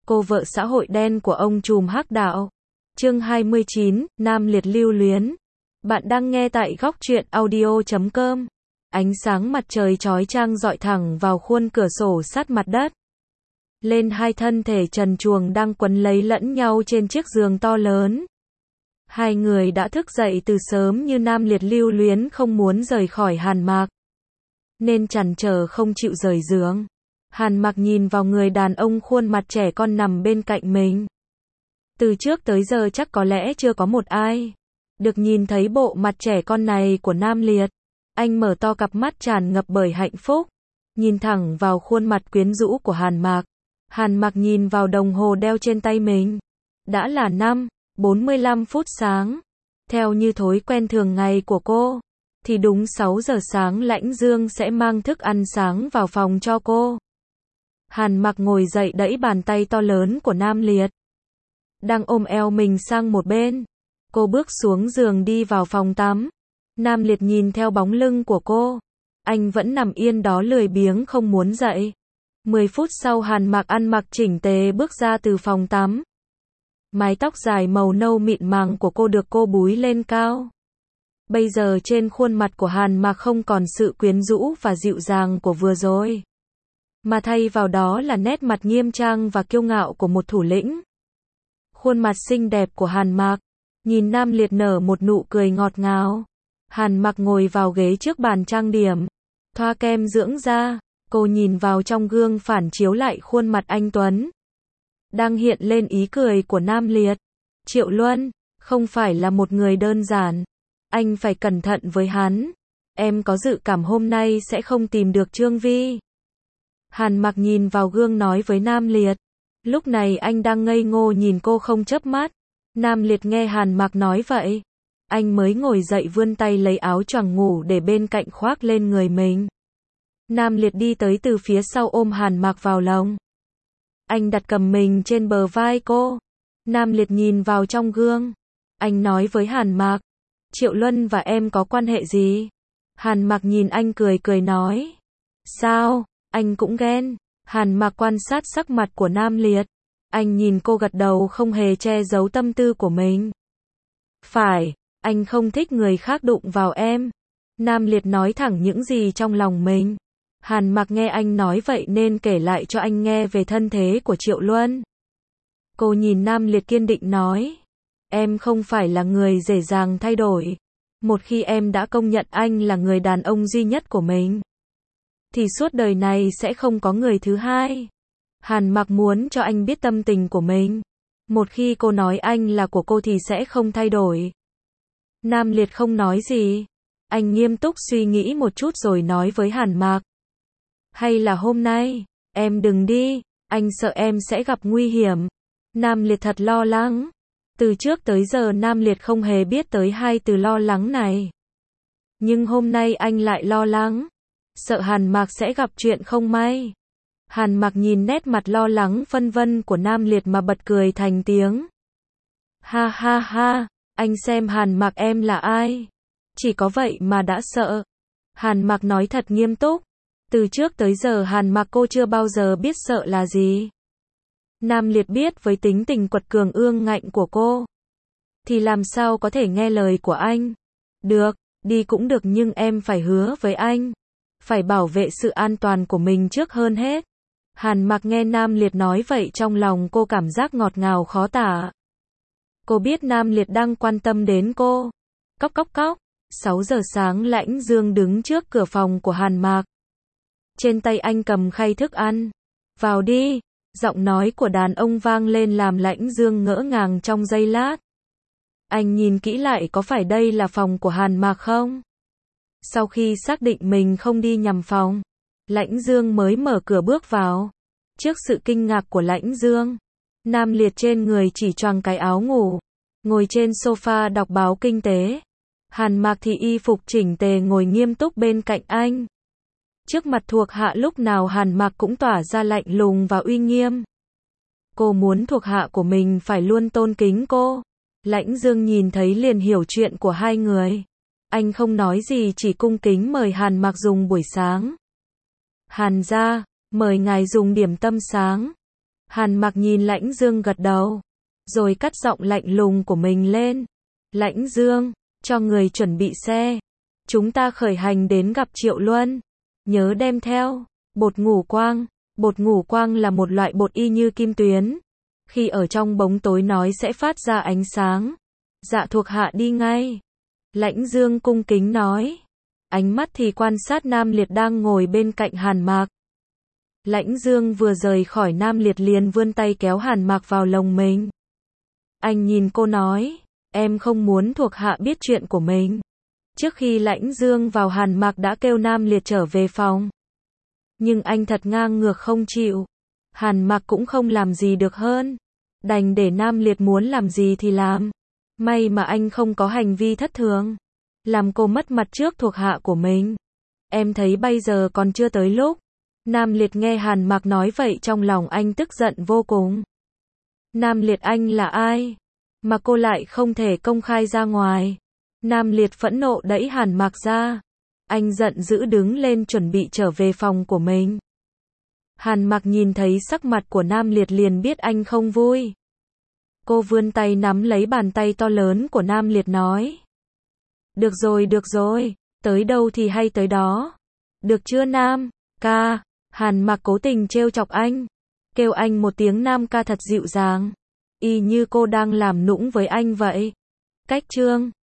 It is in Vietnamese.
cô vợ xã hội đen của ông trùm hắc đạo. Chương 29, Nam Liệt lưu luyến. Bạn đang nghe tại góc truyện audio.com. Ánh sáng mặt trời chói chang rọi thẳng vào khuôn cửa sổ sát mặt đất. Lên hai thân thể trần truồng đang quấn lấy lẫn nhau trên chiếc giường to lớn. Hai người đã thức dậy từ sớm như Nam Liệt lưu luyến không muốn rời khỏi Hàn Mạc, nên trằn trờ không chịu rời giường. Hàn Mạc nhìn vào người đàn ông khuôn mặt trẻ con nằm bên cạnh mình. Từ trước tới giờ chắc có lẽ chưa có một ai được nhìn thấy bộ mặt trẻ con này của Nam Liệt. Anh mở to cặp mắt tràn ngập bởi hạnh phúc, nhìn thẳng vào khuôn mặt quyến rũ của Hàn Mạc. Hàn Mạc nhìn vào đồng hồ đeo trên tay mình. Đã là 5:45 sáng. Theo như thói quen thường ngày của cô, thì đúng 6 giờ sáng Lãnh Dương sẽ mang thức ăn sáng vào phòng cho cô. Hàn Mạc ngồi dậy đẩy bàn tay to lớn của Nam Liệt đang ôm eo mình sang một bên. Cô bước xuống giường đi vào phòng tắm. Nam Liệt nhìn theo bóng lưng của cô. Anh vẫn nằm yên đó lười biếng không muốn dậy. 10 phút sau Hàn Mạc ăn mặc chỉnh tề bước ra từ phòng tắm. Mái tóc dài màu nâu mịn màng của cô được cô búi lên cao. Bây giờ trên khuôn mặt của Hàn Mạc không còn sự quyến rũ và dịu dàng của vừa rồi, mà thay vào đó là nét mặt nghiêm trang và kiêu ngạo của một thủ lĩnh. Khuôn mặt xinh đẹp của Hàn Mạc nhìn Nam Liệt nở một nụ cười ngọt ngào. Hàn Mạc ngồi vào ghế trước bàn trang điểm, thoa kem dưỡng da. Cô nhìn vào trong gương phản chiếu lại khuôn mặt anh tuấn đang hiện lên ý cười của Nam Liệt. Triệu Luân không phải là một người đơn giản. Anh phải cẩn thận với hắn. Em có dự cảm hôm nay sẽ không tìm được Trương Vi. Hàn Mạc nhìn vào gương nói với Nam Liệt. Lúc này anh đang ngây ngô nhìn cô không chớp mắt. Nam Liệt nghe Hàn Mạc nói vậy, anh mới ngồi dậy vươn tay lấy áo choàng ngủ để bên cạnh khoác lên người mình. Nam Liệt đi tới từ phía sau ôm Hàn Mạc vào lòng. Anh đặt cầm mình trên bờ vai cô. Nam Liệt nhìn vào trong gương. Anh nói với Hàn Mạc, Triệu Luân và em có quan hệ gì? Hàn Mạc nhìn anh cười cười nói, sao, anh cũng ghen? Hàn Mạc quan sát sắc mặt của Nam Liệt. Anh nhìn cô gật đầu không hề che giấu tâm tư của mình. Phải, anh không thích người khác đụng vào em. Nam Liệt nói thẳng những gì trong lòng mình. Hàn Mạc nghe anh nói vậy nên kể lại cho anh nghe về thân thế của Triệu Luân. Cô nhìn Nam Liệt kiên định nói, em không phải là người dễ dàng thay đổi. Một khi em đã công nhận anh là người đàn ông duy nhất của mình, thì suốt đời này sẽ không có người thứ hai. Hàn Mạc muốn cho anh biết tâm tình của mình. Một khi cô nói anh là của cô thì sẽ không thay đổi. Nam Liệt không nói gì. Anh nghiêm túc suy nghĩ một chút rồi nói với Hàn Mạc, hay là hôm nay, em đừng đi, anh sợ em sẽ gặp nguy hiểm. Nam Liệt thật lo lắng. Từ trước tới giờ Nam Liệt không hề biết tới hai từ lo lắng này. Nhưng hôm nay anh lại lo lắng, sợ Hàn Mạc sẽ gặp chuyện không may. Hàn Mạc nhìn nét mặt lo lắng phân vân của Nam Liệt mà bật cười thành tiếng. Ha ha ha, anh xem Hàn Mạc em là ai? Chỉ có vậy mà đã sợ. Hàn Mạc nói thật nghiêm túc. Từ trước tới giờ Hàn Mạc cô chưa bao giờ biết sợ là gì. Nam Liệt biết với tính tình quật cường ương ngạnh của cô, thì làm sao có thể nghe lời của anh. Được, đi cũng được nhưng em phải hứa với anh, phải bảo vệ sự an toàn của mình trước hơn hết. Hàn Mạc nghe Nam Liệt nói vậy trong lòng cô cảm giác ngọt ngào khó tả. Cô biết Nam Liệt đang quan tâm đến cô. Cốc cốc cốc. 6 giờ sáng Lãnh Dương đứng trước cửa phòng của Hàn Mạc. Trên tay anh cầm khay thức ăn. Vào đi. Giọng nói của đàn ông vang lên làm Lãnh Dương ngỡ ngàng trong giây lát. Anh nhìn kỹ lại có phải đây là phòng của Hàn Mạc không? Sau khi xác định mình không đi nhầm phòng, Lãnh Dương mới mở cửa bước vào. Trước sự kinh ngạc của Lãnh Dương, Nam Liệt trên người chỉ choàng cái áo ngủ, ngồi trên sofa đọc báo kinh tế. Hàn Mạc thì y phục chỉnh tề ngồi nghiêm túc bên cạnh anh. Trước mặt thuộc hạ lúc nào Hàn Mạc cũng tỏa ra lạnh lùng và uy nghiêm. Cô muốn thuộc hạ của mình phải luôn tôn kính cô. Lãnh Dương nhìn thấy liền hiểu chuyện của hai người. Anh không nói gì chỉ cung kính mời Hàn Mạc dùng buổi sáng. Hàn gia, mời ngài dùng điểm tâm sáng. Hàn Mặc nhìn Lãnh Dương gật đầu, rồi cất giọng lạnh lùng của mình lên. Lãnh Dương, cho người chuẩn bị xe. Chúng ta khởi hành đến gặp Triệu Luân. Nhớ đem theo bột ngủ quang. Bột ngủ quang là một loại bột y như kim tuyến. Khi ở trong bóng tối nói sẽ phát ra ánh sáng. Dạ thuộc hạ đi ngay. Lãnh Dương cung kính nói. Ánh mắt thì quan sát Nam Liệt đang ngồi bên cạnh Hàn Mặc. Lãnh Dương vừa rời khỏi Nam Liệt liền vươn tay kéo Hàn Mặc vào lòng mình. Anh nhìn cô nói, em không muốn thuộc hạ biết chuyện của mình. Trước khi Lãnh Dương vào Hàn Mặc đã kêu Nam Liệt trở về phòng. Nhưng anh thật ngang ngược không chịu. Hàn Mặc cũng không làm gì được hơn. Đành để Nam Liệt muốn làm gì thì làm. May mà anh không có hành vi thất thường. Làm cô mất mặt trước thuộc hạ của mình. Em thấy bây giờ còn chưa tới lúc. Nam Liệt nghe Hàn Mặc nói vậy trong lòng anh tức giận vô cùng. Nam Liệt anh là ai? Mà cô lại không thể công khai ra ngoài. Nam Liệt phẫn nộ đẩy Hàn Mặc ra. Anh giận dữ đứng lên chuẩn bị trở về phòng của mình. Hàn Mặc nhìn thấy sắc mặt của Nam Liệt liền biết anh không vui. Cô vươn tay nắm lấy bàn tay to lớn của Nam Liệt nói. Được rồi, tới đâu thì hay tới đó. Được chưa Nam ca? Hàn Mặc cố tình trêu chọc anh. Kêu anh một tiếng Nam ca thật dịu dàng. Y như cô đang làm nũng với anh vậy. Cách chương